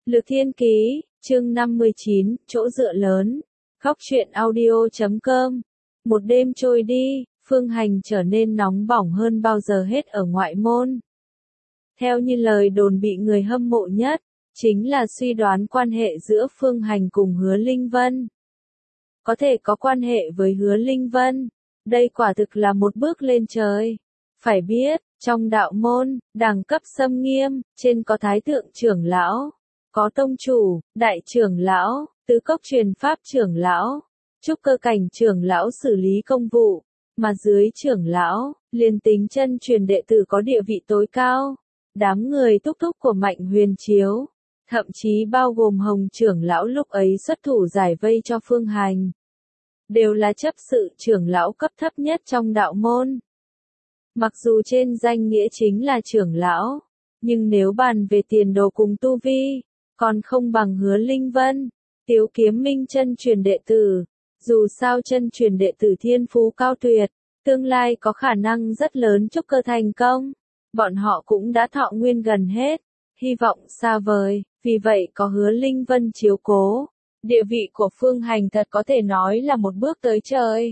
Lược Thiên Ký, chương 59, chỗ dựa lớn. Góc truyện audio.com. Một đêm trôi đi, Phương Hành trở nên nóng bỏng hơn bao giờ hết ở ngoại môn. Theo như lời đồn bị người hâm mộ nhất, chính là suy đoán quan hệ giữa Phương Hành cùng Hứa Linh Vân. Có thể có quan hệ với Hứa Linh Vân, đây quả thực là một bước lên trời. Phải biết, trong đạo môn, đẳng cấp xâm nghiêm, trên có thái thượng trưởng lão, có tông chủ, đại trưởng lão, tứ cốc truyền pháp trưởng lão, trúc cơ cảnh trưởng lão xử lý công vụ, mà dưới trưởng lão, liền tính chân truyền đệ tử có địa vị tối cao. Đám người thúc thúc của Mạnh Huyền Chiếu, thậm chí bao gồm Hồng trưởng lão lúc ấy xuất thủ giải vây cho Phương Hành, đều là chấp sự trưởng lão cấp thấp nhất trong đạo môn. Mặc dù trên danh nghĩa chính là trưởng lão, nhưng nếu bàn về tiền đồ cùng tu vi, còn không bằng Hứa Linh Vân, Tiếu Kiếm Minh chân truyền đệ tử. Dù sao chân truyền đệ tử thiên phú cao tuyệt, tương lai có khả năng rất lớn trúc cơ thành công. Bọn họ cũng đã thọ nguyên gần hết, hy vọng xa vời, vì vậy có Hứa Linh Vân chiếu cố, địa vị của Phương Hành thật có thể nói là một bước tới trời.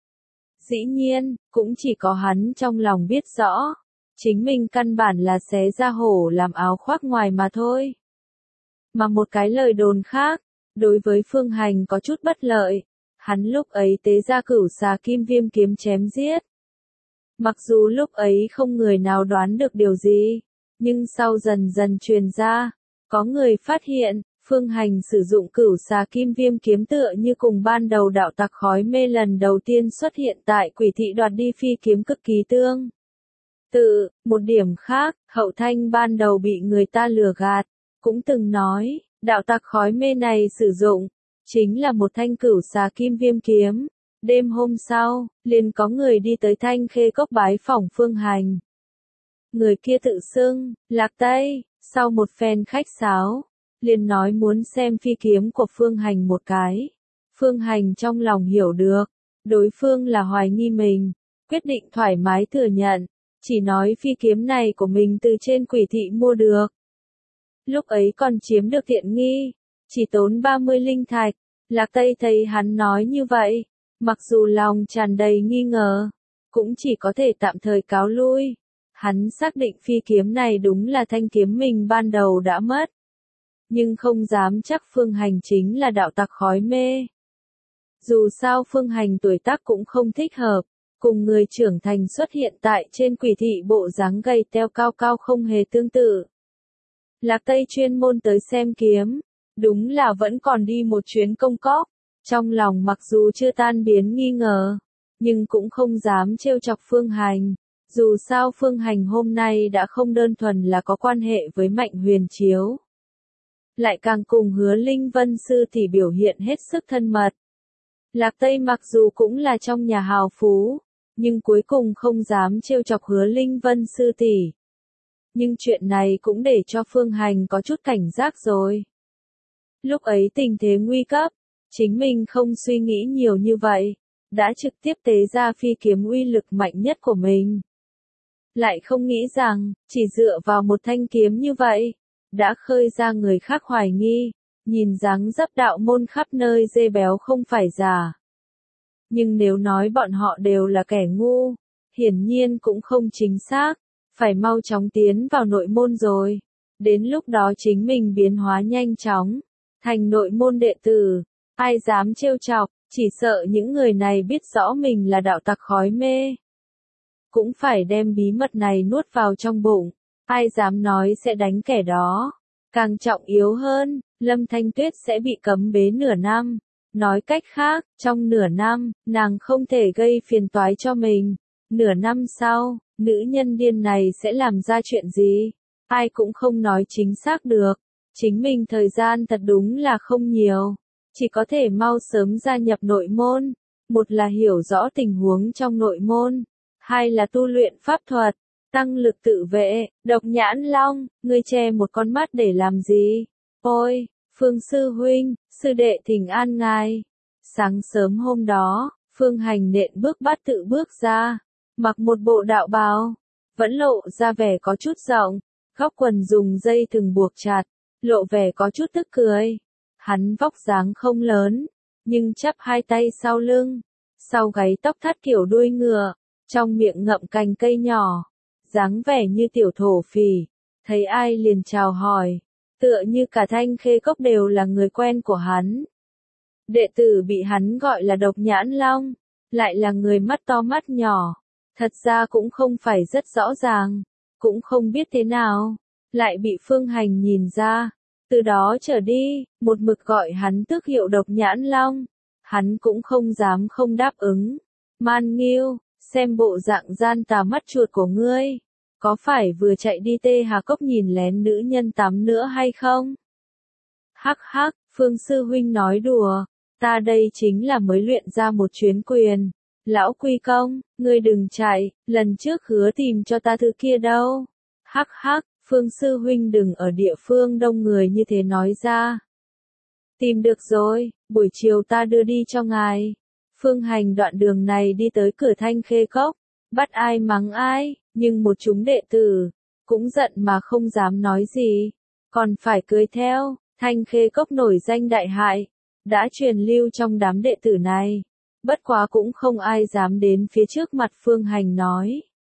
Dĩ nhiên, cũng chỉ có hắn trong lòng biết rõ, chính mình căn bản là xé ra hổ làm áo khoác ngoài mà thôi. Mà một cái lời đồn khác, đối với Phương Hành có chút bất lợi, hắn lúc ấy tế ra Cửu Xà Kim Viêm kiếm chém giết. Mặc dù lúc ấy không người nào đoán được điều gì, nhưng sau dần dần truyền ra, có người phát hiện, Phương Hành sử dụng Cửu Xà Kim Viêm kiếm tựa như cùng ban đầu đạo tặc khói mê lần đầu tiên xuất hiện tại Quỷ Thị đoạt đi phi kiếm cực kỳ tương tự. Một điểm khác, Hậu Thanh ban đầu bị người ta lừa gạt, cũng từng nói, đạo tặc khói mê này sử dụng, chính là một thanh Cửu Xà Kim Viêm kiếm. Đêm hôm sau, liền có người đi tới Thanh Khê Cốc bái phỏng Phương Hành. Người kia tự xưng, Lạc Tây, sau một phen khách sáo, liền nói muốn xem phi kiếm của Phương Hành một cái. Phương Hành trong lòng hiểu được, đối phương là hoài nghi mình, quyết định thoải mái thừa nhận, chỉ nói phi kiếm này của mình từ trên Quỷ Thị mua được. Lúc ấy còn chiếm được tiện nghi, chỉ tốn 30 linh thạch. Lạc Tây thấy hắn nói như vậy, mặc dù lòng tràn đầy nghi ngờ, cũng chỉ có thể tạm thời cáo lui. Hắn xác định phi kiếm này đúng là thanh kiếm mình ban đầu đã mất, nhưng không dám chắc Phương Hành chính là đạo tặc khói mê. Dù sao Phương Hành tuổi tác cũng không thích hợp, cùng người trưởng thành xuất hiện tại trên Quỷ Thị bộ dáng gầy teo cao cao không hề tương tự. Lạc Tây chuyên môn tới xem kiếm, đúng là vẫn còn đi một chuyến công cốc. Trong lòng mặc dù chưa tan biến nghi ngờ, nhưng cũng không dám trêu chọc Phương Hành. Dù sao Phương Hành hôm nay đã không đơn thuần là có quan hệ với Mạnh Huyền Chiếu, lại càng cùng Hứa Linh Vân sư tỷ biểu hiện hết sức thân mật. Lạc Tây mặc dù cũng là trong nhà hào phú, nhưng cuối cùng không dám trêu chọc Hứa Linh Vân sư tỷ. Nhưng chuyện này cũng để cho Phương Hành có chút cảnh giác rồi. Lúc ấy tình thế nguy cấp, chính mình không suy nghĩ nhiều như vậy, đã trực tiếp tế ra phi kiếm uy lực mạnh nhất của mình. Lại không nghĩ rằng, chỉ dựa vào một thanh kiếm như vậy, đã khơi ra người khác hoài nghi, nhìn dáng dấp đạo môn khắp nơi dê béo không phải giả. Nhưng nếu nói bọn họ đều là kẻ ngu, hiển nhiên cũng không chính xác, phải mau chóng tiến vào nội môn rồi. Đến lúc đó chính mình biến hóa nhanh chóng, thành nội môn đệ tử. Ai dám trêu chọc, chỉ sợ những người này biết rõ mình là đạo tặc khói mê, cũng phải đem bí mật này nuốt vào trong bụng. Ai dám nói sẽ đánh kẻ đó. Càng trọng yếu hơn, Lâm Thanh Tuyết sẽ bị cấm bế nửa năm. Nói cách khác, trong nửa năm, nàng không thể gây phiền toái cho mình. Nửa năm sau, nữ nhân điên này sẽ làm ra chuyện gì? Ai cũng không nói chính xác được. Chính mình thời gian thật đúng là không nhiều. Chỉ có thể mau sớm gia nhập nội môn. Một là hiểu rõ tình huống trong nội môn. Hai là tu luyện pháp thuật, tăng lực tự vệ. Độc Nhãn Long, ngươi che một con mắt để làm gì? Ôi, Phương sư huynh, sư đệ thỉnh an ngài. Sáng sớm hôm đó, Phương Hành nện bước bát tự bước ra, mặc một bộ đạo bào, vẫn lộ ra vẻ có chút rộng, góc quần dùng dây thừng buộc chặt, lộ vẻ có chút tức cười. Hắn vóc dáng không lớn, nhưng chắp hai tay sau lưng, sau gáy tóc thắt kiểu đuôi ngựa, trong miệng ngậm cành cây nhỏ, dáng vẻ như tiểu thổ phỉ, thấy ai liền chào hỏi, tựa như cả Thanh Khê Cốc đều là người quen của hắn. Đệ tử bị hắn gọi là Độc Nhãn Long, lại là người mắt to mắt nhỏ, thật ra cũng không phải rất rõ ràng, cũng không biết thế nào, lại bị Phương Hành nhìn ra. Từ đó trở đi, một mực gọi hắn tước hiệu Độc Nhãn Long, hắn cũng không dám không đáp ứng. Man Nghiêu, xem bộ dạng gian tà mắt chuột của ngươi, có phải vừa chạy đi Tê Hà Cốc nhìn lén nữ nhân tắm nữa hay không? Hắc hắc, Phương sư huynh nói đùa, ta đây chính là mới luyện ra một chuyến quyền. Lão Quy Công, ngươi đừng chạy, lần trước hứa tìm cho ta thứ kia đâu. Hắc hắc, Phương sư huynh đừng ở địa phương đông người như thế nói ra. Tìm được rồi, buổi chiều ta đưa đi cho ngài. Phương Hành đoạn đường này đi tới cửa Thanh Khê Cốc, bắt ai mắng ai, nhưng một chúng đệ tử, cũng giận mà không dám nói gì, còn phải cười theo. Thanh Khê Cốc nổi danh đại hại, đã truyền lưu trong đám đệ tử này, bất quá cũng không ai dám đến phía trước mặt Phương Hành nói.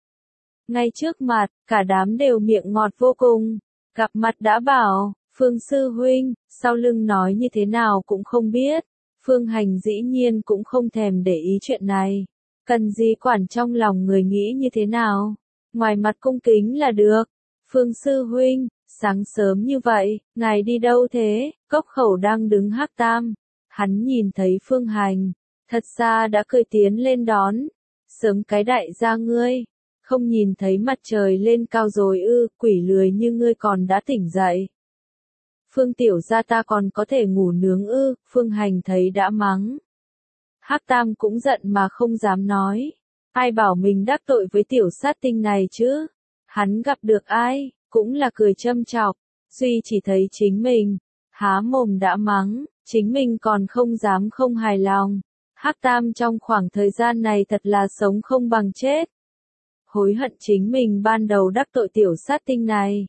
Ngay trước mặt, cả đám đều miệng ngọt vô cùng, gặp mặt đã bảo, Phương sư huynh, sau lưng nói như thế nào cũng không biết. Phương Hành dĩ nhiên cũng không thèm để ý chuyện này, cần gì quản trong lòng người nghĩ như thế nào, ngoài mặt cung kính là được. Phương sư huynh, sáng sớm như vậy, ngài đi đâu thế? Cốc Khẩu đang đứng Hắc Tam, hắn nhìn thấy Phương Hành, thật ra đã cười tiến lên đón. Sớm cái đại gia ngươi, không nhìn thấy mặt trời lên cao rồi ư? Quỷ lười như ngươi còn đã tỉnh dậy. Phương tiểu gia ta còn có thể ngủ nướng ư? Phương Hành thấy đã mắng. Hắc Tam cũng giận mà không dám nói. Ai bảo mình đắc tội với tiểu sát tinh này chứ? Hắn gặp được ai, cũng là cười châm chọc. Duy chỉ thấy chính mình, há mồm đã mắng, chính mình còn không dám không hài lòng. Hắc Tam trong khoảng thời gian này thật là sống không bằng chết. Hối hận chính mình ban đầu đắc tội tiểu sát tinh này.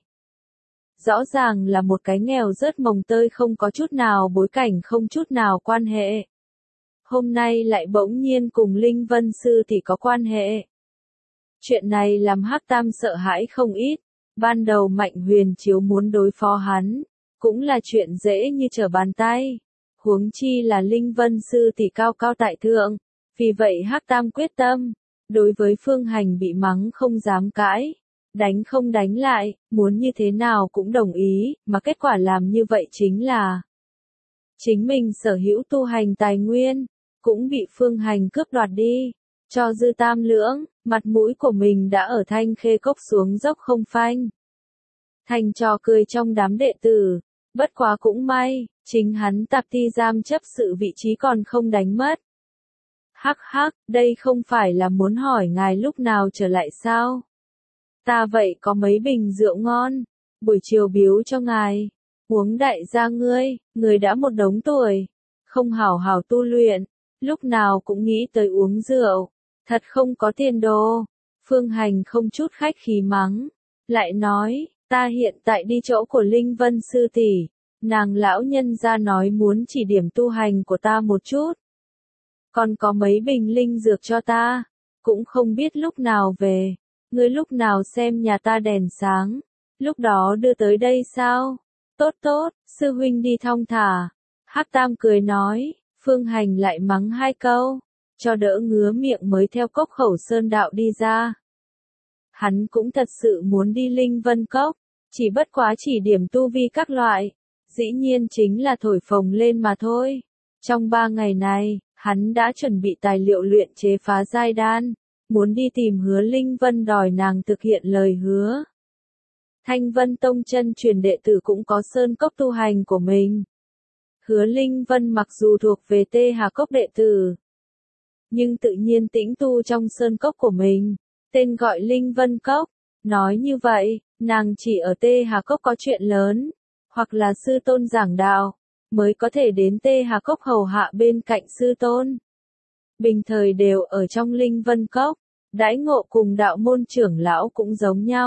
Rõ ràng là một cái nghèo rớt mồng tơi không có chút nào bối cảnh không chút nào quan hệ. Hôm nay lại bỗng nhiên cùng Linh Vân Sư thì có quan hệ. Chuyện này làm Hắc Tam sợ hãi không ít. Ban đầu Mạnh Huyền Chiếu muốn đối phó hắn, cũng là chuyện dễ như trở bàn tay. Huống chi là Linh Vân Sư thì cao cao tại thượng. Vì vậy Hắc Tam quyết tâm, đối với Phương Hành bị mắng không dám cãi. Đánh không đánh lại, muốn như thế nào cũng đồng ý, mà kết quả làm như vậy chính là chính mình sở hữu tu hành tài nguyên, cũng bị Phương Hành cướp đoạt đi. Cho dư tam lưỡng, mặt mũi của mình đã ở Thanh Khê Cốc xuống dốc không phanh. Thành trò cười trong đám đệ tử, bất quá cũng may, chính hắn Tạp Ti giam chấp sự vị trí còn không đánh mất. Hắc hắc, đây không phải là muốn hỏi ngài lúc nào trở lại sao? Ta vậy có mấy bình rượu ngon, buổi chiều biếu cho ngài. Uống đại gia ngươi, người đã một đống tuổi, không hảo hảo tu luyện, lúc nào cũng nghĩ tới uống rượu, thật không có tiền đồ. Phương Hành không chút khách khí mắng, lại nói, ta hiện tại đi chỗ của Linh Vân Sư tỷ, nàng lão nhân gia nói muốn chỉ điểm tu hành của ta một chút. Còn có mấy bình linh dược cho ta, cũng không biết lúc nào về. Ngươi lúc nào xem nhà ta đèn sáng, lúc đó đưa tới đây sao? Tốt tốt, sư huynh đi thong thả. Hắc Tam cười nói, Phương Hành lại mắng hai câu, cho đỡ ngứa miệng mới theo Cốc Khẩu Sơn đạo đi ra. Hắn cũng thật sự muốn đi Linh Vân Cốc, chỉ bất quá chỉ điểm tu vi các loại, dĩ nhiên chính là thổi phồng lên mà thôi. Trong 3 ngày này, hắn đã chuẩn bị tài liệu luyện chế phá giai đan, muốn đi tìm Hứa Linh Vân đòi nàng thực hiện lời hứa. Thanh Vân Tông chân truyền đệ tử cũng có sơn cốc tu hành của mình. Hứa Linh Vân mặc dù thuộc về Tê Hà Cốc đệ tử, nhưng tự nhiên tĩnh tu trong sơn cốc của mình, tên gọi Linh Vân Cốc. Nói như vậy, nàng chỉ ở Tê Hà Cốc có chuyện lớn, hoặc là sư tôn giảng đạo, mới có thể đến Tê Hà Cốc hầu hạ bên cạnh sư tôn. Bình thời đều ở trong Linh Vân Cốc, đãi ngộ cùng đạo môn trưởng lão cũng giống nhau.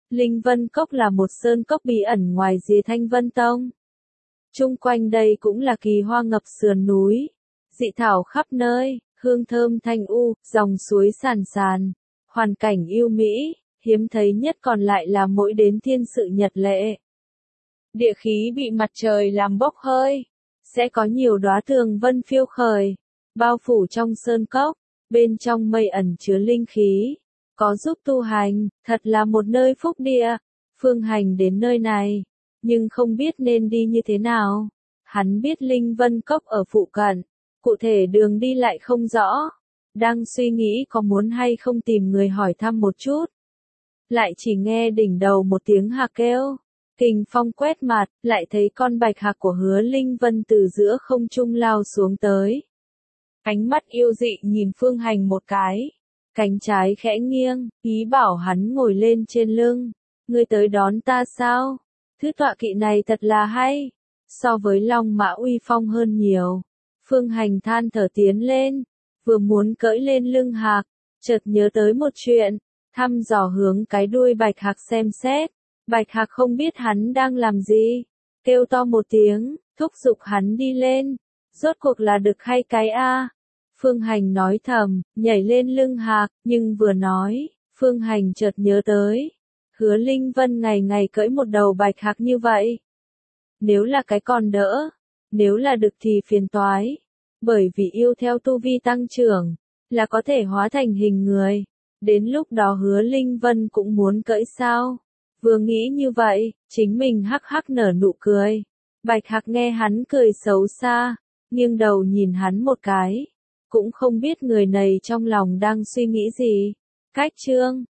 Linh Vân Cốc là một sơn cốc bí ẩn ngoài rìa Thanh Vân Tông. Chung quanh đây cũng là kỳ hoa ngập sườn núi, dị thảo khắp nơi, hương thơm thanh u, dòng suối sàn sàn, hoàn cảnh yêu mỹ, hiếm thấy nhất còn lại là mỗi đến thiên sự nhật lệ. Địa khí bị mặt trời làm bốc hơi, sẽ có nhiều đóa tường vân phiêu khởi, bao phủ trong sơn cốc, bên trong mây ẩn chứa linh khí, có giúp tu hành, thật là một nơi phúc địa. Phương Hành đến nơi này, nhưng không biết nên đi như thế nào. Hắn biết Linh Vân Cốc ở phụ cận, cụ thể đường đi lại không rõ, đang suy nghĩ có muốn hay không tìm người hỏi thăm một chút. Lại chỉ nghe đỉnh đầu một tiếng hạc kêu, kình phong quét mặt, lại thấy con bạch hạc của Hứa Linh Vân từ giữa không trung lao xuống tới. Ánh mắt yêu dị nhìn Phương Hành một cái, cánh trái khẽ nghiêng, ý bảo hắn ngồi lên trên lưng. Ngươi tới đón ta sao? Thứ tọa kỵ này thật là hay, so với Long Mã uy phong hơn nhiều. Phương Hành than thở tiến lên, vừa muốn cưỡi lên lưng hạc, chợt nhớ tới một chuyện, thăm dò hướng cái đuôi bạch hạc xem xét. Bạch hạc không biết hắn đang làm gì, kêu to một tiếng, thúc giục hắn đi lên. Rốt cuộc là đực hay cái a? Phương Hành nói thầm, nhảy lên lưng hạc, nhưng vừa nói, Phương Hành chợt nhớ tới, Hứa Linh Vân ngày ngày cưỡi một đầu bạch hạc như vậy. Nếu là cái còn đỡ, nếu là đực thì phiền toái, bởi vì yêu theo tu vi tăng trưởng, là có thể hóa thành hình người. Đến lúc đó Hứa Linh Vân cũng muốn cưỡi sao? Vừa nghĩ như vậy, chính mình hắc hắc nở nụ cười. Bạch hạc nghe hắn cười xấu xa, nghiêng đầu nhìn hắn một cái, cũng không biết người này trong lòng đang suy nghĩ gì. Cách chương